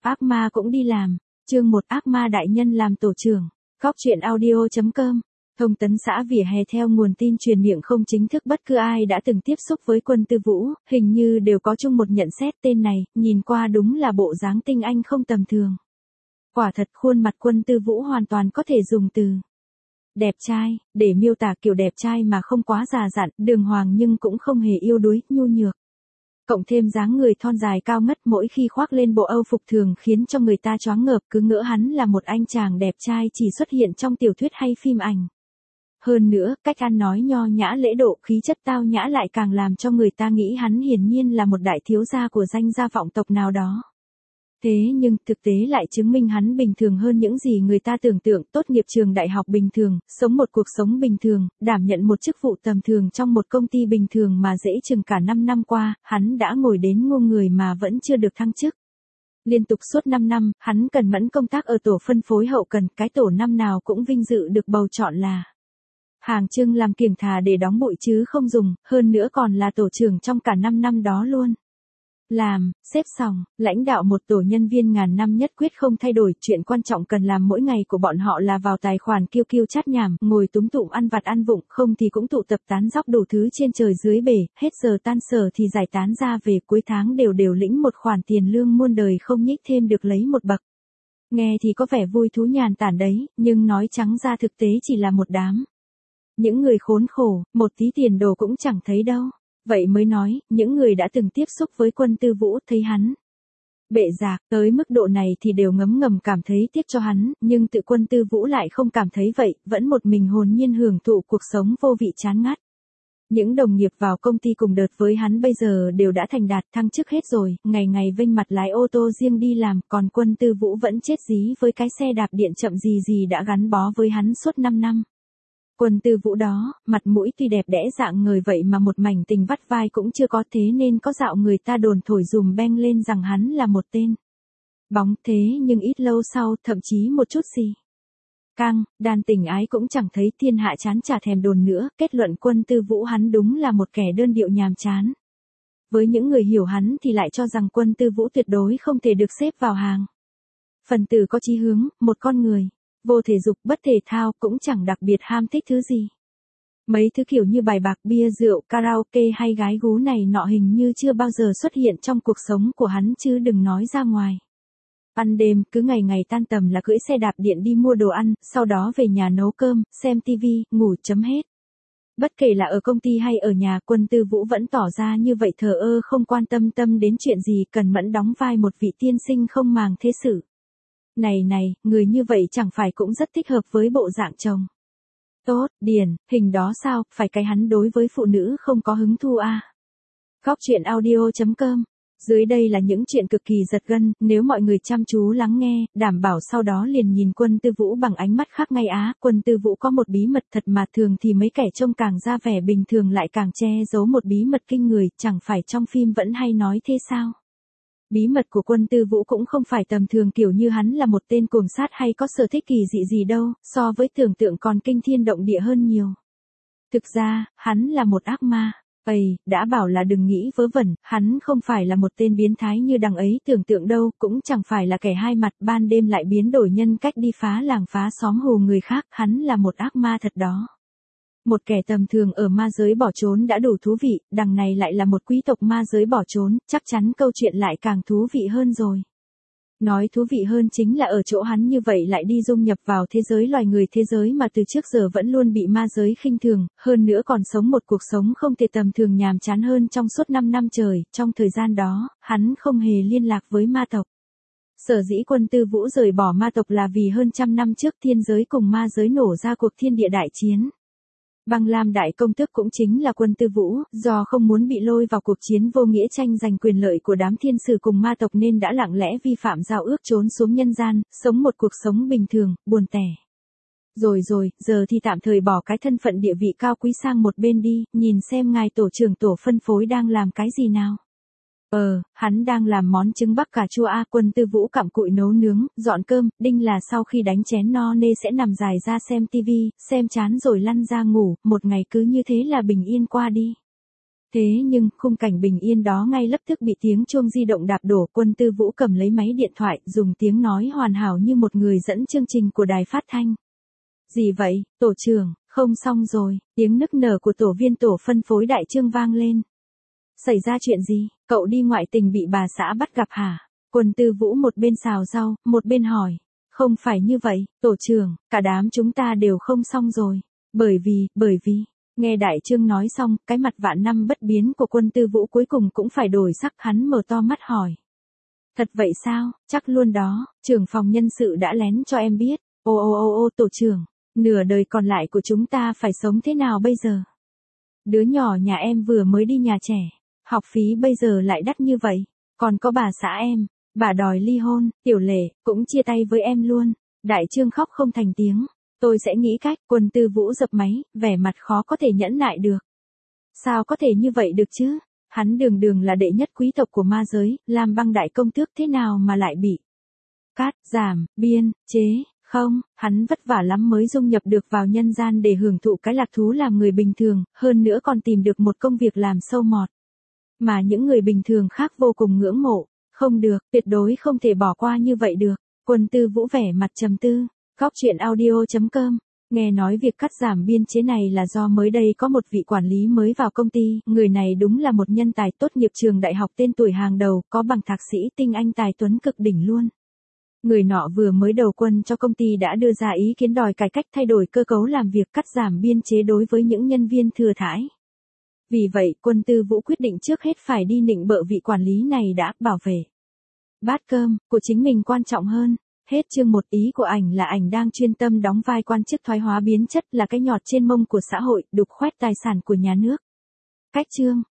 Ác ma cũng đi làm. Chương 1 Ác ma đại nhân làm tổ trưởng. Góc truyện audio.com. Thông tấn xã vỉa hè theo nguồn tin truyền miệng không chính thức bất cứ ai đã từng tiếp xúc với Quân Tư Vũ, hình như đều có chung một nhận xét tên này, nhìn qua đúng là bộ dáng tinh anh không tầm thường. Quả thật khuôn mặt Quân Tư Vũ hoàn toàn có thể dùng từ đẹp trai, để miêu tả kiểu đẹp trai mà không quá già dặn, đường hoàng nhưng cũng không hề yếu đuối, nhu nhược. Cộng thêm dáng người thon dài cao ngất mỗi khi khoác lên bộ Âu phục thường khiến cho người ta choáng ngợp cứ ngỡ hắn là một anh chàng đẹp trai chỉ xuất hiện trong tiểu thuyết hay phim ảnh. Hơn nữa, cách ăn nói nho nhã lễ độ khí chất tao nhã lại càng làm cho người ta nghĩ hắn hiển nhiên là một đại thiếu gia của danh gia vọng tộc nào đó. Thế nhưng thực tế lại chứng minh hắn bình thường hơn những gì người ta tưởng tượng, tốt nghiệp trường đại học bình thường, sống một cuộc sống bình thường, đảm nhận một chức vụ tầm thường trong một công ty bình thường mà dễ chừng cả 5 năm qua, hắn đã ngồi đến ngô người mà vẫn chưa được thăng chức. Liên tục suốt 5 năm, hắn cẩn mẫn công tác ở tổ phân phối hậu cần, cái tổ năm nào cũng vinh dự được bầu chọn là hàng chương làm kiểng thà để đóng bụi chứ không dùng, hơn nữa còn là tổ trưởng trong cả 5 năm đó luôn. Làm, xếp xong, lãnh đạo một tổ nhân viên ngàn năm nhất quyết không thay đổi, chuyện quan trọng cần làm mỗi ngày của bọn họ là vào tài khoản kiêu kiêu chát nhảm, ngồi túm tụm ăn vặt ăn vụng, không thì cũng tụ tập tán dóc đủ thứ trên trời dưới bể, hết giờ tan sở thì giải tán ra về, cuối tháng đều lĩnh một khoản tiền lương muôn đời không nhích thêm được lấy một bậc. Nghe thì có vẻ vui thú nhàn tản đấy, nhưng nói trắng ra thực tế chỉ là một đám. Những người khốn khổ, một tí tiền đồ cũng chẳng thấy đâu. Vậy mới nói, những người đã từng tiếp xúc với Quân Tư Vũ thấy hắn bệ rạc tới mức độ này thì đều ngấm ngầm cảm thấy tiếc cho hắn, nhưng tự Quân Tư Vũ lại không cảm thấy vậy, vẫn một mình hồn nhiên hưởng thụ cuộc sống vô vị chán ngắt. Những đồng nghiệp vào công ty cùng đợt với hắn bây giờ đều đã thành đạt thăng chức hết rồi, ngày ngày vênh mặt lái ô tô riêng đi làm, còn Quân Tư Vũ vẫn chết dí với cái xe đạp điện chậm gì đã gắn bó với hắn suốt 5 năm. Quân Tư Vũ đó, mặt mũi tuy đẹp đẽ dạng người vậy mà một mảnh tình vắt vai cũng chưa có, thế nên có dạo người ta đồn thổi dùm beng lên rằng hắn là một tên bóng, thế nhưng ít lâu sau, thậm chí một chút gì căng, đàn tình ái cũng chẳng thấy thiên hạ chán chả thèm đồn nữa, kết luận Quân Tư Vũ hắn đúng là một kẻ đơn điệu nhàm chán. Với những người hiểu hắn thì lại cho rằng Quân Tư Vũ tuyệt đối không thể được xếp vào hàng phần tử có chí hướng, một con người vô thể dục bất thể thao, cũng chẳng đặc biệt ham thích thứ gì. Mấy thứ kiểu như bài bạc, bia rượu, karaoke hay gái gú này nọ hình như chưa bao giờ xuất hiện trong cuộc sống của hắn chứ đừng nói ra ngoài. Ban đêm, cứ ngày tan tầm là cưỡi xe đạp điện đi mua đồ ăn, sau đó về nhà nấu cơm, xem tivi, ngủ chấm hết. Bất kể là ở công ty hay ở nhà, Quân Tư Vũ vẫn tỏ ra như vậy, thờ ơ không quan tâm đến chuyện gì, cần mẫn đóng vai một vị tiên sinh không màng thế sự. Này, người như vậy chẳng phải cũng rất thích hợp với bộ dạng chồng tốt, điển, hình đó sao, phải cái hắn đối với phụ nữ không có hứng thú à. Góc truyện audio.com. Dưới đây là những chuyện cực kỳ giật gân, nếu mọi người chăm chú lắng nghe, đảm bảo sau đó liền nhìn Quân Tư Vũ bằng ánh mắt khác ngay á. Quân Tư Vũ có một bí mật thật mà thường thì mấy kẻ trông càng ra vẻ bình thường lại càng che giấu một bí mật kinh người, chẳng phải trong phim vẫn hay nói thế sao? Bí mật của Quân Tư Vũ cũng không phải tầm thường kiểu như hắn là một tên cuồng sát hay có sở thích kỳ dị gì đâu, so với tưởng tượng còn kinh thiên động địa hơn nhiều. Thực ra, hắn là một ác ma. Đã bảo là đừng nghĩ vớ vẩn, hắn không phải là một tên biến thái như đằng ấy tưởng tượng đâu, cũng chẳng phải là kẻ hai mặt ban đêm lại biến đổi nhân cách đi phá làng phá xóm hù người khác, hắn là một ác ma thật đó. Một kẻ tầm thường ở ma giới bỏ trốn đã đủ thú vị, đằng này lại là một quý tộc ma giới bỏ trốn, chắc chắn câu chuyện lại càng thú vị hơn rồi. Nói thú vị hơn chính là ở chỗ hắn như vậy lại đi dung nhập vào thế giới loài người, thế giới mà từ trước giờ vẫn luôn bị ma giới khinh thường, hơn nữa còn sống một cuộc sống không thể tầm thường nhàm chán hơn trong suốt 5 năm trời, trong thời gian đó, hắn không hề liên lạc với ma tộc. Sở dĩ Quân Tư Vũ rời bỏ ma tộc là vì hơn 100 năm trước thiên giới cùng ma giới nổ ra cuộc thiên địa đại chiến. Băng Lam Đại Công Tước cũng chính là Quân Tư Vũ, do không muốn bị lôi vào cuộc chiến vô nghĩa tranh giành quyền lợi của đám thiên sử cùng ma tộc nên đã lặng lẽ vi phạm giao ước trốn xuống nhân gian, sống một cuộc sống bình thường, buồn tẻ. Rồi, giờ thì tạm thời bỏ cái thân phận địa vị cao quý sang một bên đi, nhìn xem ngài tổ trưởng tổ phân phối đang làm cái gì nào. Hắn đang làm món trứng bắc cà chua a. Quân Tư Vũ cặm cụi nấu nướng, dọn cơm, đinh là sau khi đánh chén no nê sẽ nằm dài ra xem tivi, xem chán rồi lăn ra ngủ, một ngày cứ như thế là bình yên qua đi. Thế nhưng, khung cảnh bình yên đó ngay lập tức bị tiếng chuông di động đạp đổ. Quân Tư Vũ cầm lấy máy điện thoại, dùng tiếng nói hoàn hảo như một người dẫn chương trình của đài phát thanh. Gì vậy, tổ trưởng, không xong rồi, tiếng nức nở của tổ viên tổ phân phối đại trương vang lên. Xảy ra chuyện gì, cậu đi ngoại tình bị bà xã bắt gặp hả? Quân Tư Vũ một bên xào rau, một bên hỏi. Không phải như vậy, tổ trưởng, cả đám chúng ta đều không xong rồi. Bởi vì, nghe đại trương nói xong, cái mặt vạn năm bất biến của Quân Tư Vũ cuối cùng cũng phải đổi sắc. Hắn mở to mắt hỏi. Thật vậy sao, chắc luôn đó, trưởng phòng nhân sự đã lén cho em biết. Ô tổ trưởng, nửa đời còn lại của chúng ta phải sống thế nào bây giờ? Đứa nhỏ nhà em vừa mới đi nhà trẻ, học phí bây giờ lại đắt như vậy, còn có bà xã em, bà đòi ly hôn, Tiểu Lệ cũng chia tay với em luôn. Đại trương khóc không thành tiếng. Tôi sẽ nghĩ cách. Quân Tư Vũ dập máy, vẻ mặt khó có thể nhẫn nại được. Sao có thể như vậy được chứ? Hắn đường là đệ nhất quý tộc của ma giới, làm băng đại công tước, thế nào mà lại bị cắt giảm, biên chế? Không, hắn vất vả lắm mới dung nhập được vào nhân gian để hưởng thụ cái lạc thú làm người bình thường, hơn nữa còn tìm được một công việc làm sâu mọt mà những người bình thường khác vô cùng ngưỡng mộ. Không được, tuyệt đối không thể bỏ qua như vậy được. Quân Tư Vũ vẻ mặt trầm tư. Góc truyện audio.com. Nghe nói việc cắt giảm biên chế này là do mới đây có một vị quản lý mới vào công ty, người này đúng là một nhân tài tốt nghiệp trường đại học tên tuổi hàng đầu, có bằng thạc sĩ, tinh anh tài tuấn cực đỉnh luôn. Người nọ vừa mới đầu quân cho công ty đã đưa ra ý kiến đòi cải cách, thay đổi cơ cấu làm việc, cắt giảm biên chế đối với những nhân viên thừa thãi. Vì vậy, Quân Tư Vũ quyết định trước hết phải đi nịnh bợ vị quản lý này đã, bảo vệ bát cơm của chính mình quan trọng hơn. Hết chương 1. Ý của ảnh là ảnh đang chuyên tâm đóng vai quan chức thoái hóa biến chất, là cái nhọt trên mông của xã hội, đục khoét tài sản của nhà nước. Cách chương.